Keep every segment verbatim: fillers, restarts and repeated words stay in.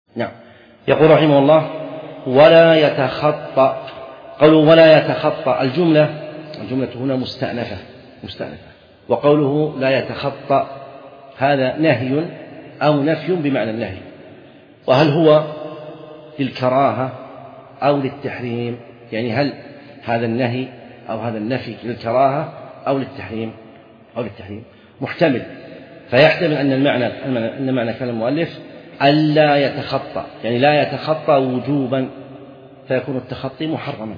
نعم. يقول رحمه الله: ولا يتخطى. قوله ولا يتخطى، الجملة الجملة هنا مستأنفة مستأنفة وقوله لا يتخطى هذا نهي أو نفي بمعنى النهي. وهل هو للكراهة أو للتحريم؟ يعني هل هذا النهي أو هذا النفي للكراهة أو للتحريم أو للتحريم محتمل، فيحتمل أن المعنى أن معنى كلام المؤلف ألا يتخطى، يعني لا يتخطى وجوبا فيكون التخطي محرما،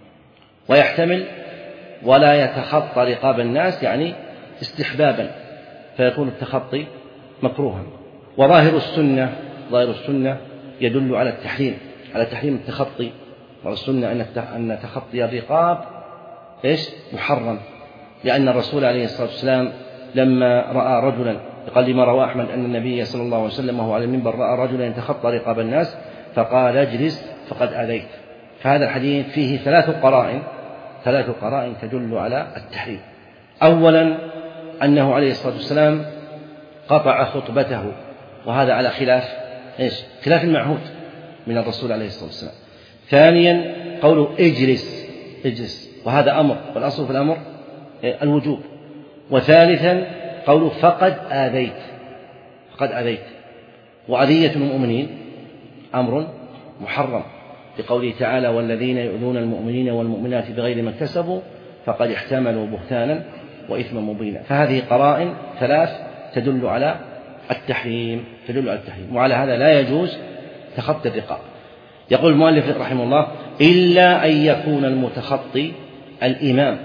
ويحتمل ولا يتخطى رقاب الناس يعني استحبابا فيكون التخطي مكروها. وظاهر السنة ظاهر السنة يدل على التحريم على تحريم التخطي. والسنة أن تخطي الرقاب إيش محرم، لأن الرسول عليه الصلاة والسلام لما رأى رجلا، قال لما روى أحمد أن النبي صلى الله عليه وسلم وهو على المنبر رأى رجلا يتخطى رقاب الناس فقال: اجلس فقد آذيت. فهذا الحديث فيه ثلاث قرائن ثلاث قرائن تدل على التحريم. أولا أنه عليه الصلاة والسلام قطع خطبته، وهذا على خلاف إيش خلاف المعهود من الرسول عليه الصلاة والسلام. ثانيا قوله اجلس اجلس وهذا أمر، والأصل في الأمر الوجوب. وثالثا قوله فقد آذيت فقد آذيت وأذية المؤمنين أمر محرم، بقوله تعالى: والذين يؤذون المؤمنين والمؤمنات بغير ما اكتسبوا فقد احتملوا بهتانا وإثما مبينا. فهذه قرائن ثلاث تدل على التحريم تدل على التحريم وعلى هذا لا يجوز تخطي الرقاب. يقول المؤلف رحمه الله: إلا أن يكون المتخطي الإمام.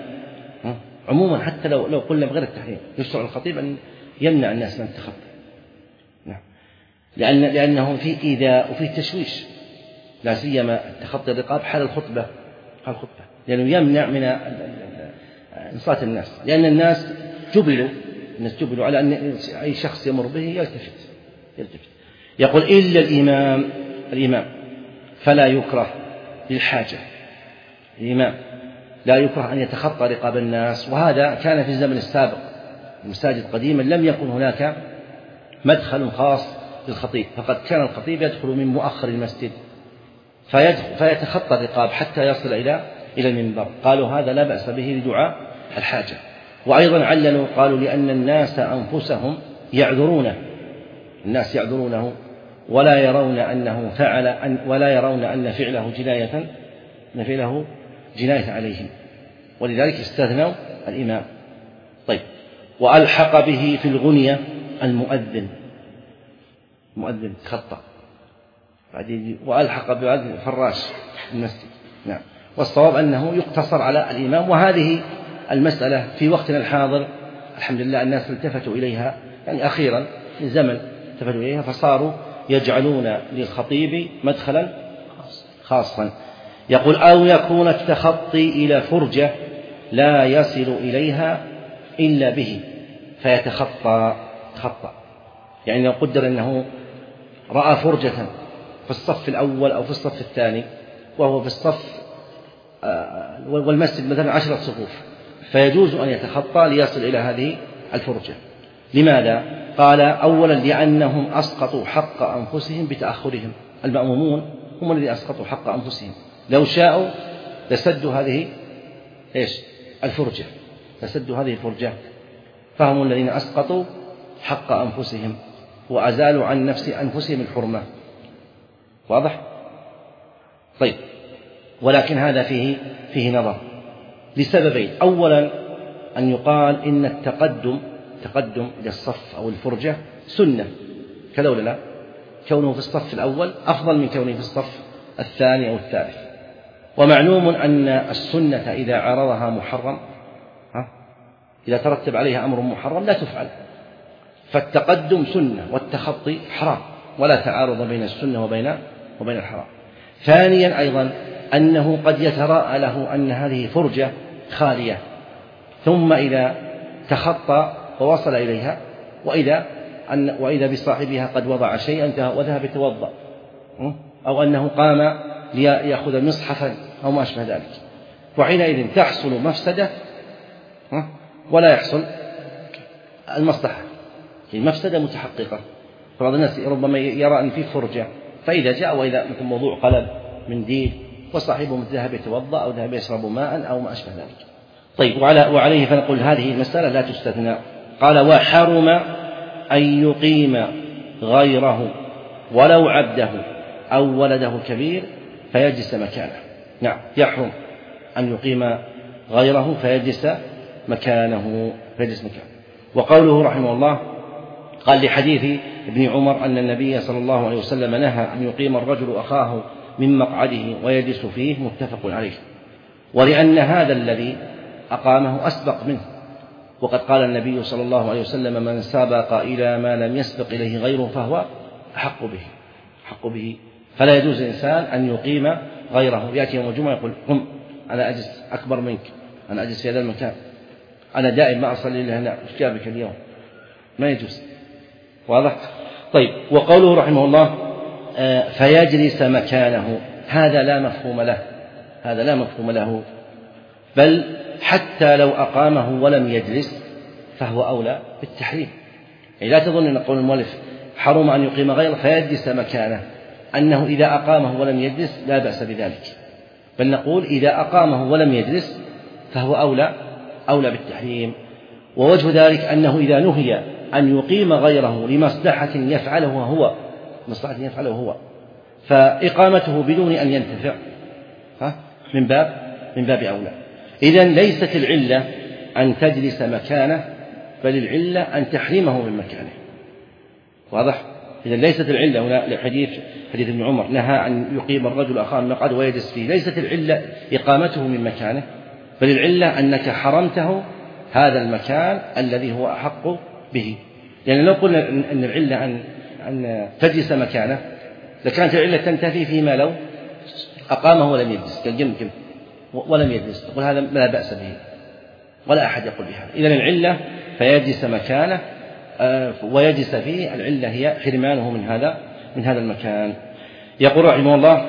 عموما حتى لو لو قلنا بغير التحريم يشرع الخطيب أن يمنع الناس من التخطي، نعم، لأن لأنه في إيذاء وفي تشويش، لا سيما تخطي الرقاب حال الخطبة حال الخطبة لأنه يمنع من إنصات الناس، لأن الناس جبلوا الناس جبلوا على أن أي شخص يمر به يلتفت يلتفت. يقول: إلا الإمام الإمام فلا يكره للحاجة. الإمام لا يكره أن يتخطى رقاب الناس، وهذا كان في الزمن السابق. المساجد قديما لم يكن هناك مدخل خاص للخطيب، فقد كان الخطيب يدخل من مؤخر المسجد فيتخطى الرقاب حتى يصل إلى إلى المنبر. قالوا هذا لا بأس به لدعاء الحاجة. وأيضا عللوا قالوا: لأن الناس أنفسهم يعذرونه الناس يعذرونه ولا يرون أنه فعل ولا يرون أن فعله جناية أن فعله جناية عليهم، ولذلك استثنوا الإمام. طيب. وألحق به في الغنية المؤذن مؤذن خطأ بعدين وألحق بمؤذن فراش المسجد، نعم. والصواب أنه يقتصر على الإمام. وهذه المسألة في وقتنا الحاضر الحمد لله الناس التفتوا إليها، يعني أخيرا من زمن التفتوا إليها فصاروا يجعلون للخطيب مدخلا خاصا. يقول: أو يكون التخطي إلى فرجة لا يصل إليها إلا به فيتخطى تخطى. يعني لو قدر أنه رأى فرجة في الصف الأول أو في الصف الثاني وهو في الصف والمسجد مثلا عشرة صفوف، فيجوز أن يتخطى ليصل إلى هذه الفرجة. لماذا؟ قال: أولا لأنهم أسقطوا حق أنفسهم بتأخرهم. المأمومون هم الذين أسقطوا حق أنفسهم، لو شاءوا لسدوا هذه إيش الفرجة لسدوا هذه الفرجة فهم الذين أسقطوا حق أنفسهم وأزالوا عن نفس أنفسهم الحرمة. واضح؟ طيب. ولكن هذا فيه فيه نظر لسببين. أولا أن يقال إن التقدم تقدم إلى الصف أو الفرجة سنة، كذا ولا لا؟ كونه في الصف الأول أفضل من كونه في الصف الثاني أو الثالث. ومعلوم أن السنة إذا عرضها محرم ها إذا ترتب عليها أمر محرم لا تفعل، فالتقدم سنة والتخطي حرام، ولا تعارض بين السنة وبين وبين الحرام. ثانيا أيضا أنه قد يتراءى له أن هذه فرجة خالية، ثم إذا تخطى ووصل إليها وإذا أن وإذا بصاحبها قد وضع شيئا وذهب يتوضأ، أو أنه قام ليأخذ مصحفا أو ما أشبه ذلك، وحينئذ تحصل مفسدة ولا يحصل المصلحة. المفسدة متحققة. بعض الناس ربما يرى أن في فرجة فإذا جاء وإذا مثل موضوع قلم منديل وصاحبه مثل ذهب يتوضأ أو ذهب يشرب ماء أو ما أشبه ذلك. طيب وعلى وعليه فنقول هذه المسألة لا تستثنى. قال وحرم أن يقيم غيره ولو عبده أو ولده كبير فيجلس مكانه. نعم يحرم أن يقيم غيره فيجلس مكانه فيجلس مكانه. وقوله رحمه الله قال لحديث ابن عمر أن النبي صلى الله عليه وسلم نهى أن يقيم الرجل أخاه من مقعده ويجلس فيه متفق عليه، ولأن هذا الذي أقامه أسبق منه، وقد قال النبي صلى الله عليه وسلم من سبق إلى ما لم يسبق إليه غيره فهو أحق به أحق به فلا يجوز الإنسان أن يقيم غيره. يأتي يوم الجمعة يقول قم أنا أجلس أكبر منك، أنا أجلس في هذا المكان، أنا دائم ما أصلي إلا هنا، إيش جابك اليوم؟ ما يجوز. واضح؟ طيب وقوله رحمه الله آه فيجلس مكانه، هذا لا مفهوم له، هذا لا مفهوم له، بل حتى لو أقامه ولم يجلس فهو أولى بالتحريم. يعني لا تظن أن قول المؤلف حرم أن يقيم غيره فيجلس مكانه أنه إذا أقامه ولم يجلس لا بأس بذلك، بل نقول إذا أقامه ولم يجلس فهو أولى أولى بالتحريم. ووجه ذلك أنه إذا نهي أن يقيم غيره لمصلحة يفعله هو مصلحة يفعله هو فإقامته بدون أن ينتفع ها من باب من باب أولى. إذن ليست العلة أن تجلس مكانه، بل العلة أن تحرمه من مكانه. واضح؟ إذن ليست العلة هنا لحديث حديث ابن عمر نهى أن يقيم الرجل أخاه من مقعده ويجلس فيه، ليست العلة إقامته من مكانه، بل العلة أنك حرمته هذا المكان الذي هو أحق به. يعني لو قلنا أن العلة أن أن تجلس مكانه لكانت العلة تنتفي فيما لو أقامه ولم يجلس كالجن كم ولم يجلس، تقول هذا لا بأس به ولا أحد يقول بهذا. إذن العلة فيجلس مكانه ويجلس فيه، العلة هي حرمانه من هذا من هذا المكان. يقول رحمه الله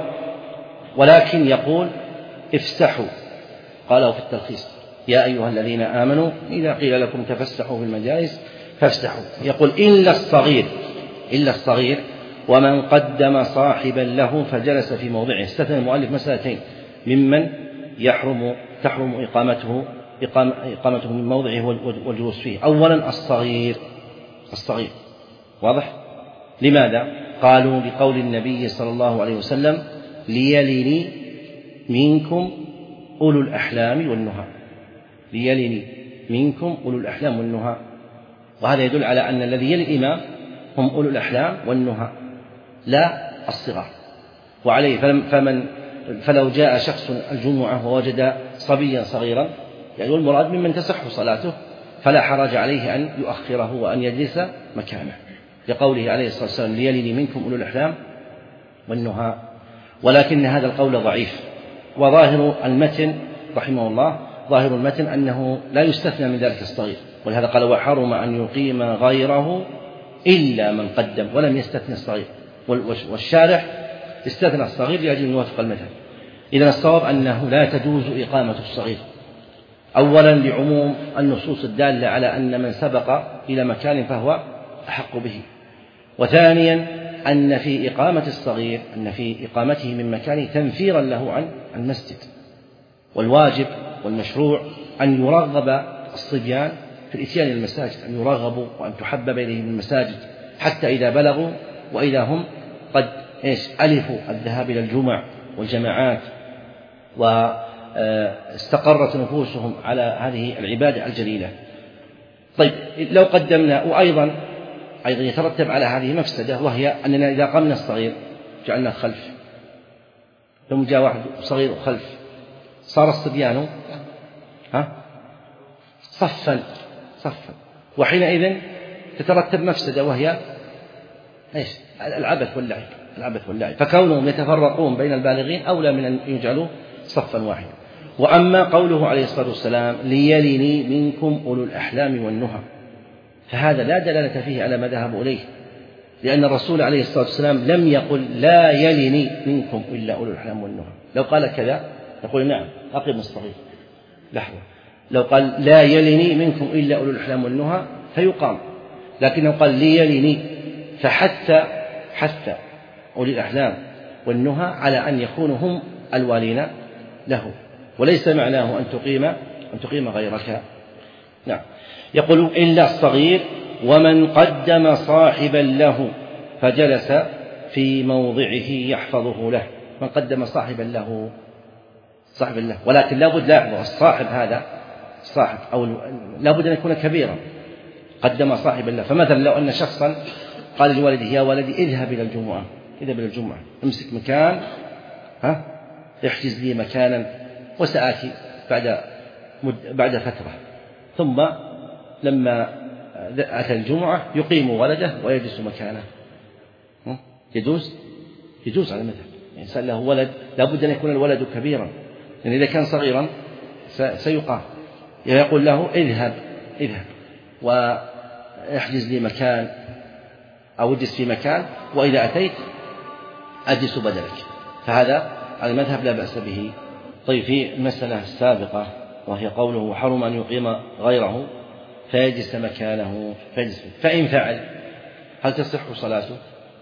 ولكن يقول افسحوا، قاله في التلخيص يا أيها الذين آمنوا إذا قيل لكم تفسحوا في المجالس فافسحوا. يقول إلا الصغير إلا الصغير ومن قدم صاحبا له فجلس في موضعه. استثنى المؤلف مسألتين ممن يحرم تحرم إقامته إقامته من موضعه والجلوس فيه. أولا الصغير الصغير واضح؟ لماذا؟ قالوا لقول النبي صلى الله عليه وسلم ليلني منكم أولو الأحلام والنهى، ليلني منكم أولو الأحلام والنهى. وهذا يدل على أن الذي يلي الإمام هم أولو الأحلام والنهى لا الصغار. وعليه فمن فلو جاء شخص الجمعة ووجد صبيا صغيرا يعني والمراد ممن تصح صلاته فلا حرج عليه أن يؤخره وأن يجلس مكانه، لقوله عليه الصلاة والسلام ليلني منكم أولو الأحلام والنهى. ولكن هذا القول ضعيف، وظاهر المتن رحمه الله ظاهر المتن أنه لا يستثنى من ذلك الصغير، ولهذا قال وحرم أن يقيم غيره إلا من قدم، ولم يستثنى الصغير، والشارح استثنى الصغير لأجل أن يوافق المذهب. إذن الصواب أنه لا تجوز إقامة الصغير، أولا لعموم النصوص الدالة على أن من سبق إلى مكان فهو أحق به، وثانيا أن في إقامة الصغير أن في إقامته من مكانه تنفيرا له عن المسجد. والواجب والمشروع أن يرغب الصبيان في الإتيان إلى المساجد، أن يرغبوا وأن تحبب إليهم المساجد حتى إذا بلغوا وإذا هم قد إيش ألفوا الذهاب إلى الجمع والجماعات واستقرت نفوسهم على هذه العبادة الجليلة. طيب لو قدمنا وأيضا أيضا يترتب على هذه مفسدة، وهي أننا إذا قمنا الصغير جعلنا خلف، لو جاء واحد صغير خلف صار الصبيان ها صفا صفا، وحينئذ تترتب مفسدة وهي إيش العبث واللعب العبث واللعب فكونهم يتفرقون بين البالغين أولى من أن يجعلوا صفا واحدا. وأما قوله عليه الصلاة والسلام ليلني منكم أولو الأحلام والنهى، فهذا لا دلالة فيه على ما ذهبوا إليه، لأن الرسول عليه الصلاة والسلام لم يقل لا يلني منكم إلا أولو الأحلام والنهى. لو قال كذا نقول نعم أقم الصغير لحظة، لو قال لا يلني منكم إلا أولو الأحلام والنهى فيقام، لكنه قال ليلني فحث حث أولي الأحلام والنهى على أن يكونوا هم الوالين له، وليس معناه أن تقيم أن تقيم غيرك. نعم. يقول إلا الصغير ومن قدم صاحبا له فجلس في موضعه يحفظه له. من قدم صاحبا له صاحبا له، ولكن لا بد لاحظوا الصاحب هذا الصاحب أو لا بد أن يكون كبيرا. قدم صاحبا له، فمثلا لو أن شخصا قال لوالده يا ولدي اذهب إلى الجمعة اذهب إلى الجمعة امسك مكان ها احجز لي مكانا وسآتي بعد بعد فترة. ثم لما أتى الجمعة يقيم ولده ويجلس مكانه. يجوز يجوز على المذهب. الإنسان له ولد لا بد أن يكون الولد كبيرا، لأن إذا كان صغيرا سيقام. يقول له اذهب اذهب واحجز لي مكان أو اجلس في مكان، وإذا أتيت أجلس بدلك. فهذا على المذهب لا بأس به. طيب، في المسألة السابقة وهي قوله حرم أن يقيم غيره فيجلس مكانه فيجلس، فإن فعل هل تصح صلاته؟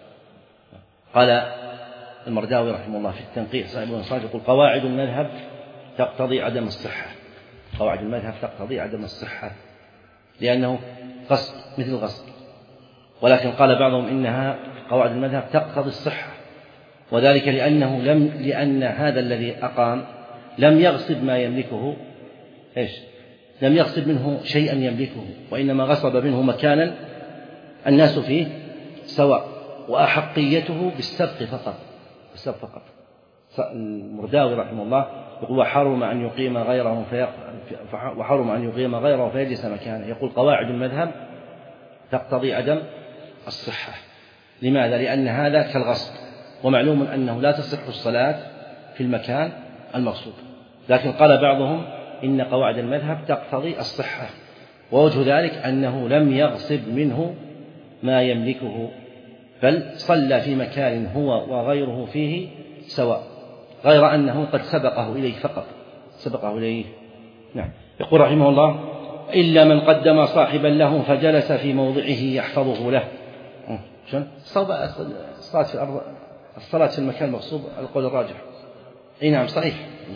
قال المرداوي رحمه الله في التنقيح صاحب الانصاف يقول قواعد المذهب تقتضي عدم الصحة. قواعد المذهب تقتضي عدم الصحة لأنه غصب مثل الغصب، ولكن قال بعضهم إنها قواعد المذهب تقتضي الصحة، وذلك لأنه لم لأن هذا الذي أقام لم يغصب ما يملكه إيش؟ لم يغصب منه شيئا يملكه، وإنما غصب منه مكانا الناس فيه سواء، وأحقيته بالسبق فقط بالسبق فقط. المرداوي رحمه الله يقول وحرم أن يقيم غيره في وحرم أن يقيم غيره فيجلس مكانه. يقول قواعد المذهب تقتضي عدم الصحة. لماذا؟ لأن هذا كالغصب، ومعلوم أنه لا تصح الصلاة في المكان المغصوب. لكن قال بعضهم إن قواعد المذهب تقتضي الصحة، ووجه ذلك أنه لم يغصب منه ما يملكه، بل صلى في مكان هو وغيره فيه سواء، غير أنه قد سبقه إليه فقط سبقه إليه. نعم. يقول رحمه الله إلا من قدم صاحبا له فجلس في موضعه يحفظه له. الصلاة في الأرض الصلاة في المكان المغصوب القول الراجح. أي نعم صحيح.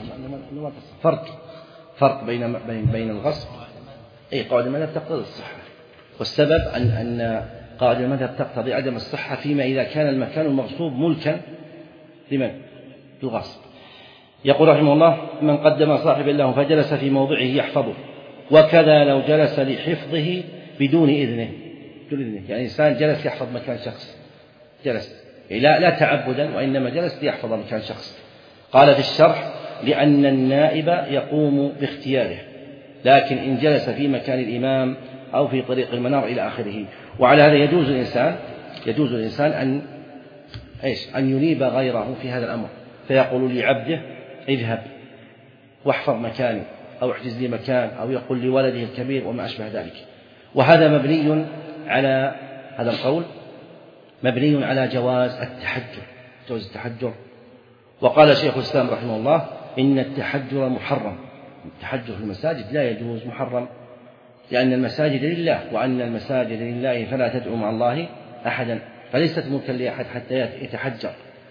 فرق فرق بين بين بين الغصب. أي قواعد المذهب تقتضي الصحة، والسبب أن أن قواعد المذهب تقتضي عدم الصحة فيما إذا كان المكان المغصوب ملكا لمن؟ للغاصب. يقول رحمه الله من قدم صاحبا له فجلس في موضعه يحفظه، وكذا لو جلس لحفظه بدون إذنه. بدون إذنه يعني إنسان جلس يحفظ مكان شخص، جلس يعني لا لا تعبدا، وإنما جلس ليحفظ مكان شخص. قال في الشرح لأن النائب يقوم باختياره، لكن إن جلس في مكان الإمام أو في طريق المنار إلى آخره. وعلى هذا يجوز الإنسان يجوز الإنسان أن إيش أن ينيب غيره في هذا الأمر، فيقول لعبده اذهب واحفظ مكاني أو احجز لي مكان، أو يقول لولده الكبير وما أشبه ذلك. وهذا مبني على هذا القول مبني على جواز التحجر جواز التحجر وقال شيخ الإسلام رحمه الله إن التحجر محرم. التحجر في المساجد لا يجوز، محرم، لأن المساجد لله، وأن المساجد لله فلا تدعو مع الله أحدا، فليست ملكا لأحد حتى يتحجر.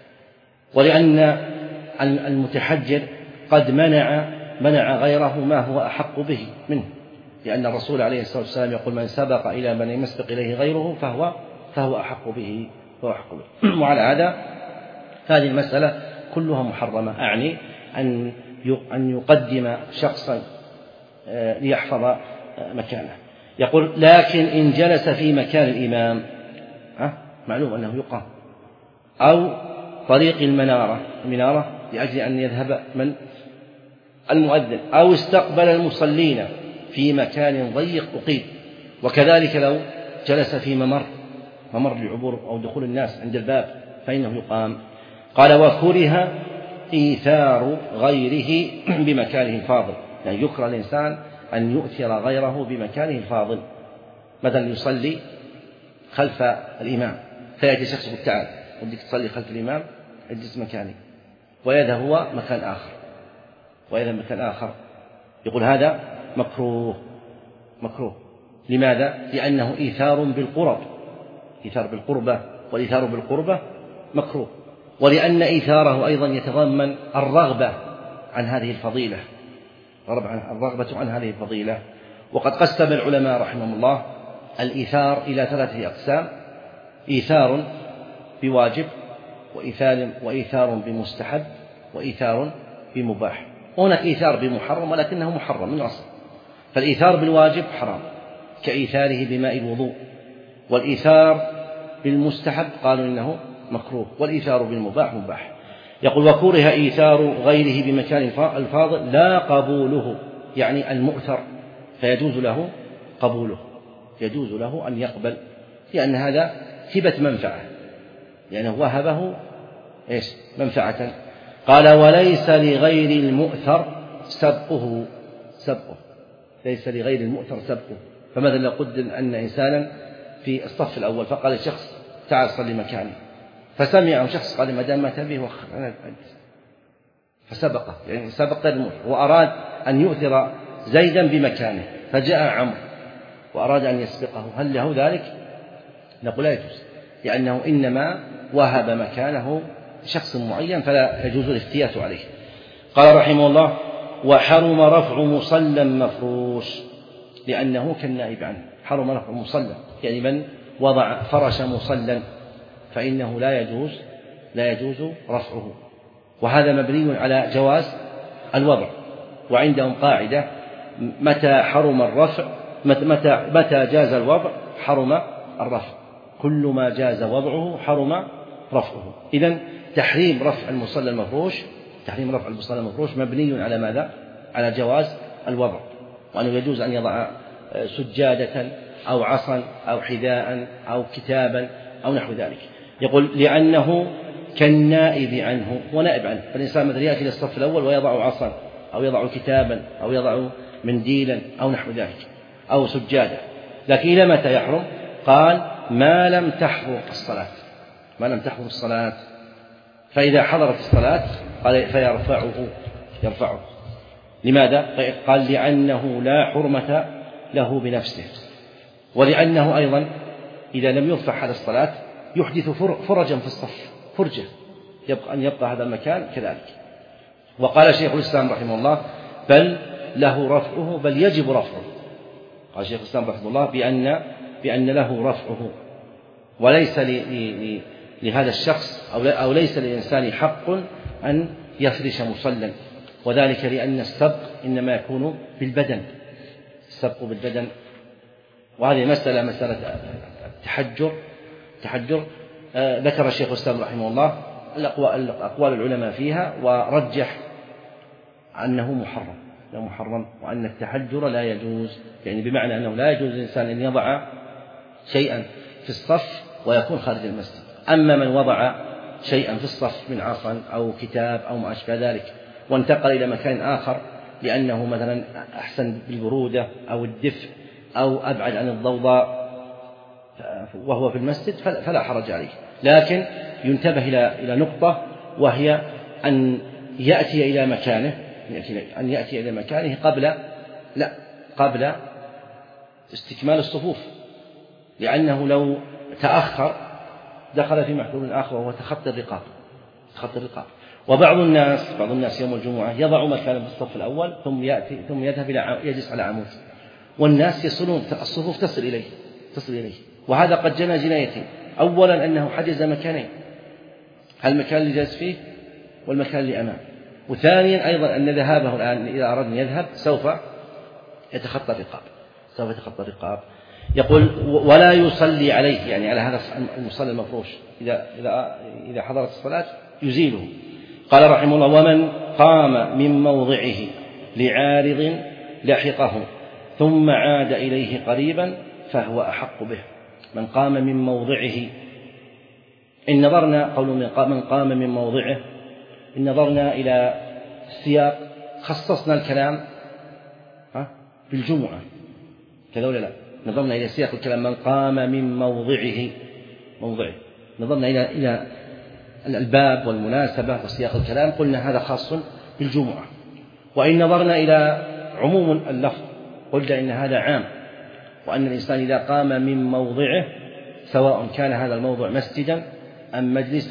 ولأن المتحجر قد منع منع غيره ما هو أحق به منه، لأن الرسول عليه الصلاة والسلام يقول من سبق إلى من يسبق إليه غيره فهو فهو أحق به فهو أحق به. وعلى هذا هذه المسألة كلها محرمة، أعني أن أن يقدم شخصا ليحفظ مكانه. يقول لكن إن جلس في مكان الإمام معلوم أنه يقام، أو طريق المنارة المنارة لأجل أن يذهب من المؤذن، أو استقبل المصلين في مكان ضيق أقيم. وكذلك لو جلس في ممر ممر لعبور أو دخول الناس عند الباب فإنه يقام. قال وكره إيثار غيره بمكانه الفاضل، يعني يكره الإنسان أن يؤثر غيره بمكانه الفاضل. مثلا يصلي خلف الإمام فيأتي شخص يقول تعال ودك تصلي خلف الإمام اجلس مكاني، ويذهب هو مكان آخر ويذهب مكان آخر يقول هذا مكروه مكروه. لماذا؟ لأنه إيثار بالقرب إيثار بالقربة، والإيثار بالقربة مكروه، ولأن إيثاره أيضا يتضمن الرغبة عن هذه الفضيلة، الرغبة عن هذه الفضيلة. وقد قسم العلماء رحمهم الله الإيثار إلى ثلاثة أقسام: إيثار بواجب، وإيثار, وإيثار بمستحب، وإيثار بمباح. هناك إيثار بمحرم ولكنه محرم من الأصل. فالإيثار بالواجب حرام كإيثاره بماء الوضوء، والإيثار بالمستحب قالوا إنه مكروه، والإيثار بالمباح مباح. يقول: وكره إيثار غيره بمكان الفاضل لا قبوله، يعني المؤثر، فيجوز له قبوله، يجوز له أن يقبل، لأن هذا هبة منفعة، لأنه وهبه إيش منفعة. قال: وليس لغير المؤثر سبقه، سبقه ليس لغير المؤثر سبقه. فماذا لو قدر أن إنسانا في الصف الأول فقال الشخص: تعال صلي مكاني، فسمع شخص قال: ما دام ما تبيه وخر أنا فسبقه، يعني سبق المؤثر، وأراد أن يؤثر زيدا بمكانه، فجاء عمرو وأراد أن يسبقه، هل له ذلك؟ نقول لا يجوز، لأنه إنما وهب مكانه شخص معين، فلا يجوز الافتيات عليه. قال رحمه الله: وحرم رفع مصلى مفروش، لأنه كالنائب عنه. حرم رفع مصلى يعني من وضع فرش مصلى فإنه لا يجوز لا يجوز رفعه، وهذا مبني على جواز الوضع. وعندهم قاعدة: متى حرم الرفع متى متى جاز الوضع حرم الرفع، كل ما جاز وضعه حرم رفعه. إذن تحريم رفع المصلى المفروش تحريم رفع المصلى المفروش مبني على ماذا؟ على جواز الوضع، وأنه يجوز أن يضع سجادة أو عصا أو حذاء أو كتابا أو نحو ذلك. يقول: لأنه كالنائب عنه، ونائب عنه، فالإنسان مثلا يأتي للصف الأول ويضع عصا أو يضع كتابا أو يضع منديلا أو نحو ذلك أو سجادة. لكن إلى متى يحرم؟ قال: ما لم تحضر الصلاة ما لم تحضر الصلاة فإذا حضرت الصلاة قال فيرفعه يرفعه لماذا؟ قال: لأنه لا حرمة له بنفسه، ولأنه أيضا إذا لم يرفع على الصلاة يحدث فرجا في الصف، فرجة يبقى أن يبقى هذا المكان كذلك. وقال شيخ الإسلام رحمه الله: بل له رفعه، بل يجب رفعه. قال شيخ الإسلام رحمه الله بأن بأن له رفعه، وليس لهذا الشخص أو ليس للإنسان حق أن يفرش مصلى، وذلك لأن السبق إنما يكون بالبدن، السبق بالبدن. وهذه مسألة مسألة التحجر تحجر آه ذكر الشيخ الإسلام رحمه الله أقوال العلماء فيها، ورجح أنه محرم أنه محرم وأن التحجر لا يجوز، يعني بمعنى أنه لا يجوز للإنسان أن يضع شيئا في الصف ويكون خارج المسجد. أما من وضع شيئا في الصف من عصا أو كتاب أو ما أشبه ذلك وانتقل إلى مكان آخر لأنه مثلا أحسن بالبرودة أو الدفء أو أبعد عن الضوضاء وهو في المسجد فلا حرج عليه، لكن ينتبه إلى إلى نقطة، وهي أن يأتي إلى مكانه أن يأتي إلى مكانه قبل لا قبل استكمال الصفوف، لأنه لو تأخر دخل في محذور آخر وهو تخطي الرقاب تخطي الرقاب. وبعض الناس بعض الناس يوم الجمعة يضع مكانا في الصف الأول ثم يأتي ثم يذهب إلى يجلس على عمود، والناس يصلون الصفوف تصل إليه تصل إليه وهذا قد جنى جنايتين: أولا أنه حجز مكانين، المكان اللي جالس فيه والمكان اللي أمامه، وثانيا أيضا أن ذهابه الآن إذا أراد أن يذهب سوف يتخطى الرقاب سوف يتخطى الرقاب. يقول: ولا يصلي عليه، يعني على هذا المصلى المفروش إذا إذا إذا حضرت الصلاة يزيله. قال رحمه الله: ومن قام من موضعه لعارض لحقه ثم عاد إليه قريبا فهو أحق به. من قام من موضعه، إن نظرنا قول من قام من موضعه إن نظرنا إلى السياق خصصنا الكلام بالجمعة كذا ولا لا؟ نظرنا إلى سياق الكلام من قام من موضعه موضعه نظرنا إلى إلى الباب والمناسبة وسياق الكلام قلنا هذا خاص بالجمعة. وإن نظرنا إلى عموم اللفظ قلنا إن هذا عام، وأن الإنسان إذا قام من موضعه سواء كان هذا الموضع مسجدا أم مجلسا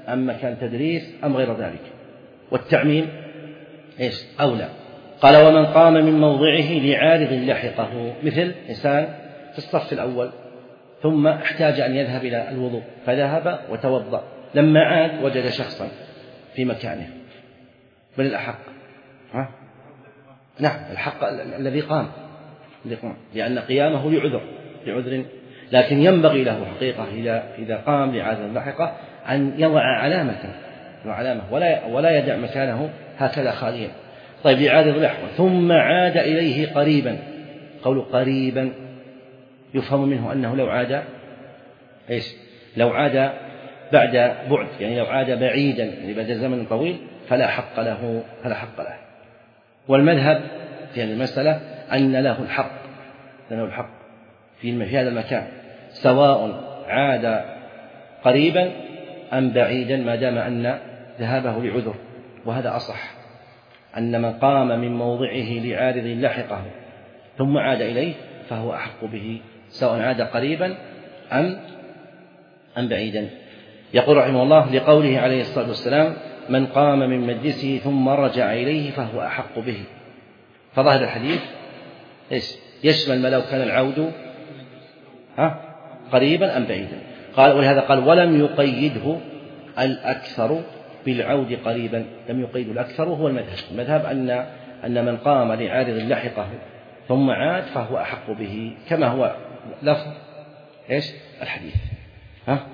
أم مكان تدريس أم غير ذلك. والتعميم إيش أولى. قال ومن قام من موضعه لعارض لحقه، مثل إنسان في الصف الأول ثم احتاج أن يذهب إلى الوضوء فذهب وتوضأ، لما عاد وجد شخصا في مكانه، بل الأحق ها؟ نعم الحق الذي قام، لأن قيامه لعذر لعذر لكن ينبغي له حقيقة إذا قام لعارض لاحقة أن يضع علامة علامة ولا ولا يدع مكانه هكذا خاليا. طيب لعارض لاحقة ثم عاد إليه قريبا، قول قريبا يفهم منه أنه لو عاد إيش لو عاد بعد بعد، يعني لو عاد بعيدا يعني بعد زمن طويل فلا حق له فلا حق له. والمذهب في هذه المسألة أن له الحق له الحق في هذا المكان سواء عاد قريبا أم بعيدا ما دام أن ذهابه لعذر. وهذا أصح، أن من قام من موضعه لعارض لحقه ثم عاد إليه فهو أحق به سواء عاد قريبا أم أم بعيدا. يقول رحمه الله لقوله عليه الصلاة والسلام من قام من مجلسه ثم رجع إليه فهو أحق به. فظاهر الحديث إيش يشمل ما لو كان العود ها قريبا أم بعيدا. قال ولهذا قال ولم يقيده الأكثر بالعود قريبا، لم يقيد الأكثر هو المذهب. المذهب أن أن من قام لعارض لحقه ثم عاد فهو أحق به كما هو لفظ إيش الحديث ها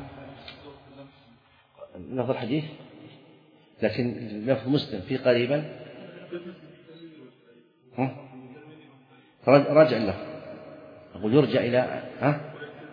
لفظ الحديث، لكن لفظ مسلم في قريبا ها رجع له أقول يرجع إلى ها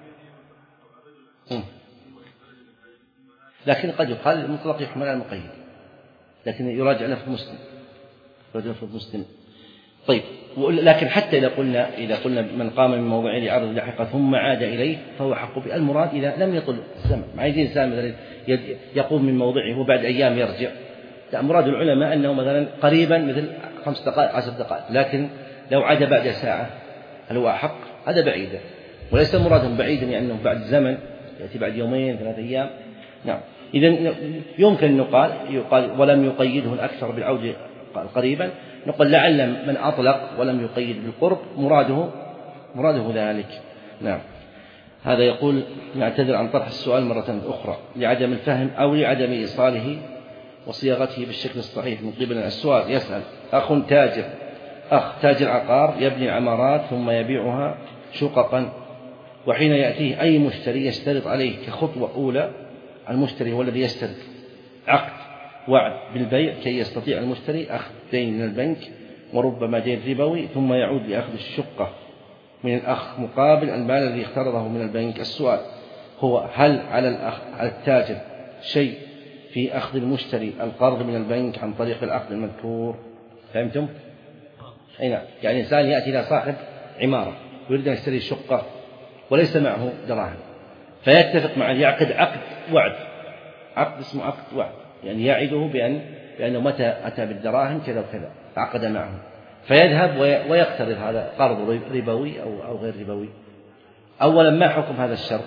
لكن قد يقال المطلق يحمل على المقيد، لكن يراجع لفظ مسلم يراجع لفظ مسلم. طيب لكن حتى إذا قلنا إذا قلنا من قام من موضعه لعرض لاحقة ثم عاد إليه فهو حق به. المراد إذا لم يطل الزمن، ما يجي إنسان مثلا يقوم من موضعه وبعد أيام يرجع، لا، مراد العلماء أنه مثلا قريبا مثل خمس دقائق عشر دقائق، لكن لو عاد بعد ساعة هل هو أحق؟ هذا بعيدا، وليس مرادهم بعيدا يعني أنه بعد زمن يأتي بعد يومين ثلاثة أيام. نعم إذن يمكن أن يقال يقال ولم يقيده الأكثر بالعود قريبا، نقول لعل من أطلق ولم يقيد بالقرب مراده مراده ذلك. نعم هذا يقول نعتذر عن طرح السؤال مرة أخرى لعدم الفهم أو لعدم إيصاله وصياغته بالشكل الصحيح من قبل السؤال. يسأل أخ تاجر أخ تاجر عقار يبني عمارات ثم يبيعها شققا، وحين يأتيه أي مشتري يشترط عليه كخطوة أولى المشتري هو الذي يشترط عقد وعد بالبيع كي يستطيع المشتري أخذ دين من البنك وربما دين ربوي ثم يعود لأخذ الشقة من الأخ مقابل المال الذي اقترضه من البنك. السؤال هو هل على الأخ على التاجر شيء في أخذ المشتري القرض من البنك عن طريق العقد المذكور؟ فهمتم؟ أي نعم، يعني إنسان يأتي إلى صاحب عمارة ويريد أن يشتري شقة وليس معه دراهم، فيتفق مع يعقد عقد وعد، عقد اسمه عقد وعد، يعني يعده بأن بأنه متى أتى بالدراهم كذا وكذا عقد معه، فيذهب ويقترض هذا قرض ربوي أو أو غير ربوي. أولا ما حكم هذا الشرط؟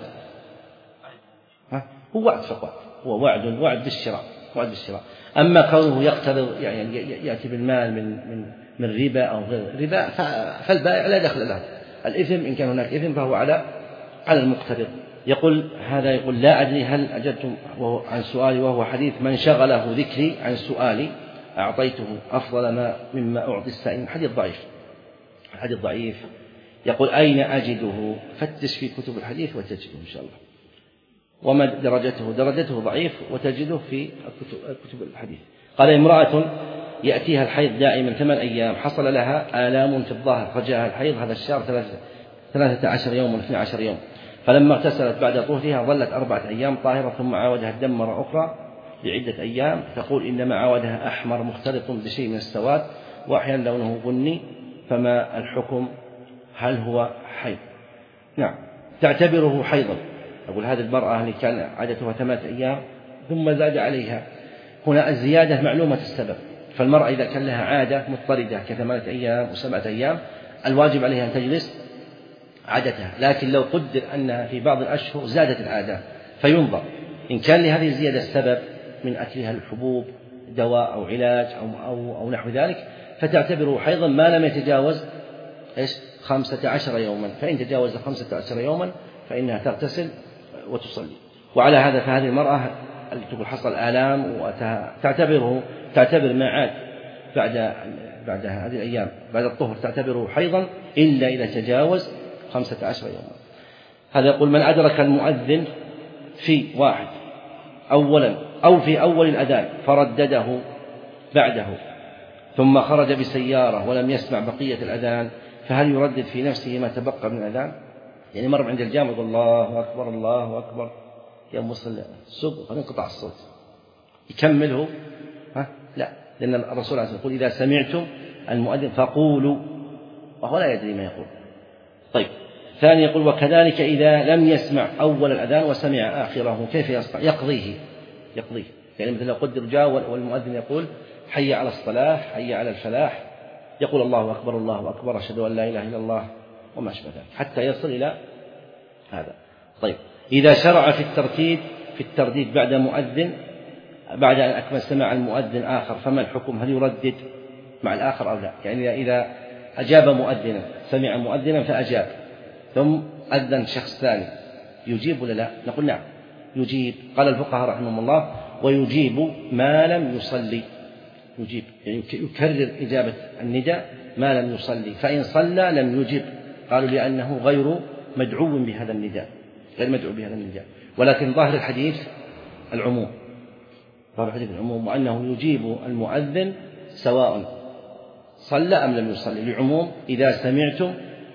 ها هو وعد فقط، هو وعد وعد بالشراء وعد بالشراء. أما كونه يقترض يعني يأتي بالمال من من من ربا أو غير ربا فالبائع لا دخل له، الإثم إن كان هناك إثم فهو على على المقترض. يقول هذا يقول لا أدري هل أجبتم عن سؤالي وهو حديث من شغله ذكري عن سؤالي أعطيته أفضل ما مما أعطي السائل. حديث ضعيف حديث ضعيف. يقول أين أجده؟ فتش في كتب الحديث وتجده إن شاء الله. وما درجته؟ درجته ضعيف وتجده في كتب الحديث. قال امرأة يأتيها الحيض دائما ثمان أيام حصل لها آلام في الظهر فجاءها الحيض هذا الشهر ثلاثة عشر يوم واثنى عشر يوم، فلما اغتسلت بعد طهرها ظلت أربعة أيام طاهرة ثم عاودها الدم مرة أخرى لعدة أيام، تقول إنما عاودها أحمر مختلط بشيء من السواد وأحيانا لونه بني، فما الحكم؟ هل هو حيض؟ نعم تعتبره حيضا. أقول هذه المرأة اللي كان عادتها ثمانية أيام ثم زاد عليها، هنا الزيادة معلومة السبب، فالمرأة إذا كان لها عادة مضطردة كثمانية أيام وسبعة أيام الواجب عليها أن تجلس عادتها، لكن لو قدر أنها في بعض الأشهر زادت العادة فينظر إن كان لهذه الزيادة السبب من أكلها الحبوب دواء أو علاج أو, أو, أو نحو ذلك، فتعتبره حيضا ما لم يتجاوز إيش خمسة عشر يوما، فإن تجاوز خمسة عشر يوما فإنها تغتسل وتصلي. وعلى هذا فهذه المرأة التي تقول حصل آلام وتعتبره تعتبر ما عاد بعد بعد هذه الأيام بعد الطهر تعتبره حيضا إلا إذا تجاوز خمسة عشر يوما. هذا يقول من أدرك المؤذن في واحد أولا أو في أول الأذان فردده بعده ثم خرج بسيارة ولم يسمع بقية الأذان فهل يردد في نفسه ما تبقى من الأذان؟ يعني مر عند الجامع يقول الله أكبر الله أكبر يوم وصل السوق فانقطع الصوت يكمله؟ ها؟ لا، لأن الرسول عليه الصلاة والسلام يقول إذا سمعتم المؤذن فقولوا، وهو لا يدري ما يقول. طيب، ثاني يقول وكذلك إذا لم يسمع أول الأذان وسمع آخره كيف يصنع؟ يقضيه يقضيه يعني مثل لو قدر جاء والمؤذن يقول حي على الصلاة حي على الفلاح يقول الله أكبر الله أكبر أشهد أن لا إله إلا الله وما أشبه ذلك حتى يصل إلى هذا. طيب، إذا شرع في الترتيب في الترديد بعد مؤذن بعد أن أكمل سمع المؤذن آخر فما الحكم؟ هل يردد مع الآخر أو لا؟ يعني إذا أجاب مؤذنا سمع مؤذنا فأجاب ثم أذن شخص ثاني يجيب ولا لا؟ نقول نعم يجيب. قال الفقهاء رحمهم الله ويجيب ما لم يصلي، يجيب يعني يكرر إجابة النداء ما لم يصلي، فإن صلى لم يجب قالوا لأنه غير مدعو بهذا النداء غير مدعو بهذا النداء. ولكن ظاهر الحديث العموم ظاهر الحديث العموم وأنه يجيب المؤذن سواء صلى أم لم يصلي لعموم إذا سمعتم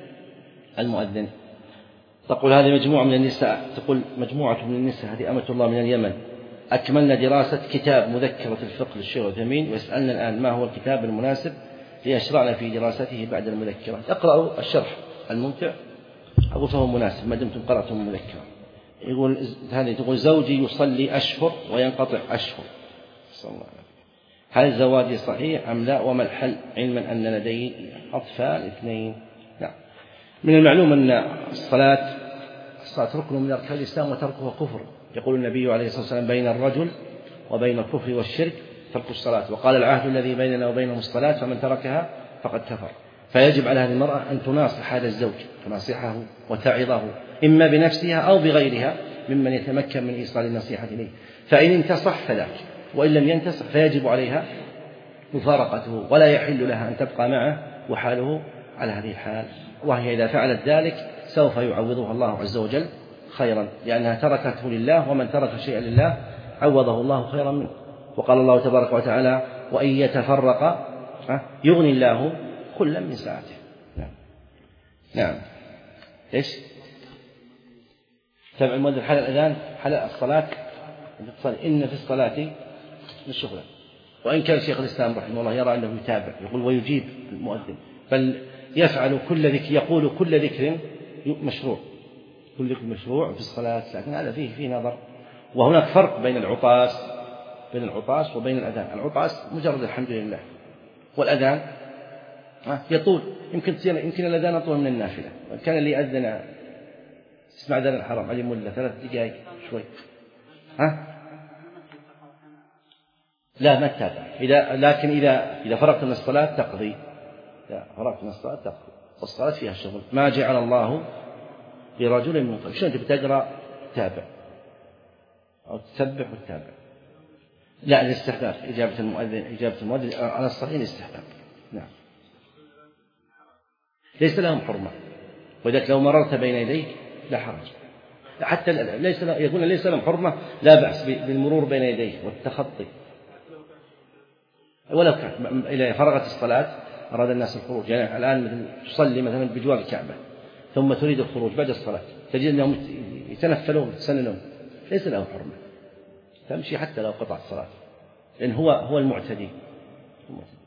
المؤذن. تقول هذه مجموعة من النساء تقول مجموعة من النساء هذه أمة الله من اليمن أكملنا دراسة كتاب مذكرة الفقه للشيخ العثيمين ويسألنا الآن ما هو الكتاب المناسب ليشرعنا في دراسته بعد المذكرة. اقرأوا الشرح الممتع أقول فهو مناسب ما دمتم قرأتم المذكرة. يقول هذه تقول زوجي يصلي أشهر وينقطع أشهر صلى الله عليه وسلم. هل زواجي صحيح أم لا وما الحل علما أن لدي أطفال اثنين؟ نعم. من المعلوم أن الصلاة الصلاة ركن من أركان الإسلام وتركها كفر. يقول النبي عليه الصلاة والسلام بين الرجل وبين الكفر والشرك ترك الصلاة، وقال العهد الذي بيننا وبينهم الصلاة فمن تركها فقد كفر. فيجب على هذه المرأة أن تناصح هذا الزوج تناصحه وتعظه إما بنفسها أو بغيرها ممن يتمكن من إيصال النصيحة إليه، فإن انتصح فذاك وإن لم ينتصح فيجب عليها مفارقته ولا يحل لها أن تبقى معه وحاله على هذه الحال. وهي إذا فعلت ذلك سوف يعوضها الله عز وجل خيرا لأنها تركته لله ومن ترك شيئا لله عوضه الله خيرا منه. وقال الله تبارك وتعالى وإن يتفرق يغني الله كلا من ساعته. نعم نعم إيش تبع المؤذن حال الأذان حال الصلاة إن في الصلاة الشغل. وإن كان شيخ الإسلام رحمه الله يرى أنه يتابع يقول ويجيب المؤذن بل يفعل كل ذكر يقول كل ذكر مشروع كل ذكر مشروع في الصلاة، لكن هذا فيه فيه نظر. وهناك فرق بين العطاس بين العطاس وبين الأذان. العطاس مجرد الحمد لله والأذان يطول يمكن يمكن الأذان أطول من النافلة. كان اللي أذن اسمع أذان الحرام علي مولى ثلاث دقائق شوي ها لا ما تتابع إذا لكن إذا إذا فرغت من الصلاة تقضي إذا فرغت من الصلاة تقضي والصلاة فيها شغل. ما جعل الله لرجل من قبل شلون تبي تقرأ تتابع أو تسبح وتتابع؟ لا الاستحباب إجابة المؤذن إجابة المؤذن على الصحيح الاستحباب. نعم ليس لهم حرمة وإذا لو مررت بين يديك لا حرج حتى ليس يقول ليس لهم حرمة لا بأس بالمرور بين يديه والتخطي ولو كان إذا فرغت الصلاة أراد الناس الخروج. يعني الآن مثل تصلي مثلا بجوار الكعبة ثم تريد الخروج بعد الصلاة تجد أنهم يتنفلون يتسننون ليس له حرمة تمشي حتى لو قطع الصلاة لأن هو هو المعتدي.